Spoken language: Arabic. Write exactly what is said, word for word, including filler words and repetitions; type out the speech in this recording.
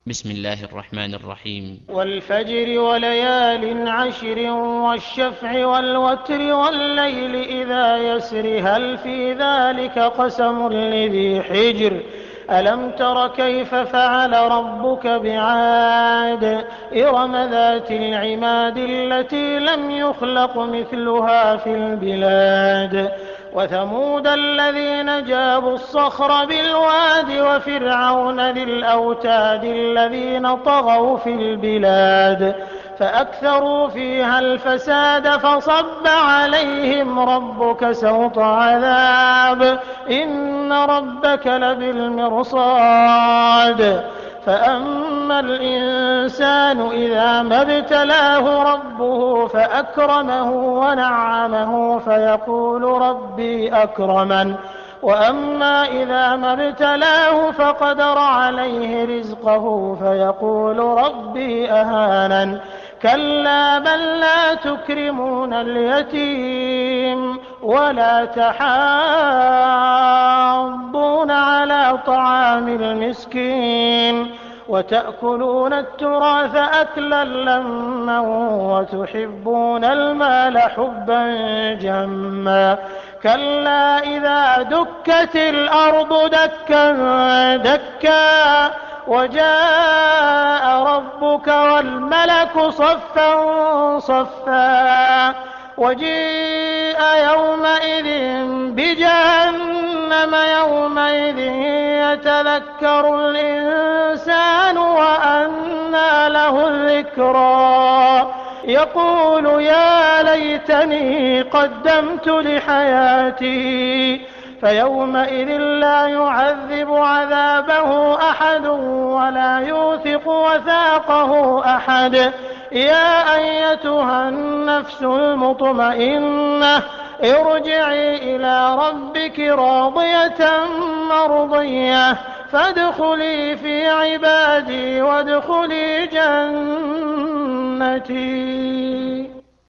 بسم الله الرحمن الرحيم. والفجر وليال عشر والشفع والوتر والليل إذا يسر هل في ذلك قسم لذي حجر ألم تر كيف فعل ربك بعاد إرم ذات العماد التي لم يخلق مثلها في البلاد وثمود الذين جابوا الصخر بالواد وفرعون ذي الأوتاد الذين طغوا في البلاد فأكثروا فيها الفساد فصب عليهم ربك سوط عذاب إن ربك لبالمرصاد فأما الإنسان إذا ما ابتلاه ربه فأكرمه ونعمه فيقول ربي أكرمن وأما إذا ما ابتلاه فقدر عليه رزقه فيقول ربي أهانن كلا بل لا تكرمون اليتيم ولا تحاضون على طعام المسكين وتأكلون التراث أكلا لما وتحبون المال حبا جما كلا إذا دكت الأرض دكا دكا وجاء ربك والملك صفا صفا وجيء يومئذ بجهنم يومئذ يتذكر الإنسان وأنى له الذكرى يقول يا ليتني قدمت لحياتي فيومئذ لا يعذب عذابه أحد ولا يوثق وثاقه أحد يا أيتها النفس المطمئنة ارجعي إلى ربك راضية مرضية فادخلي في عبادي وادخلي جنتي.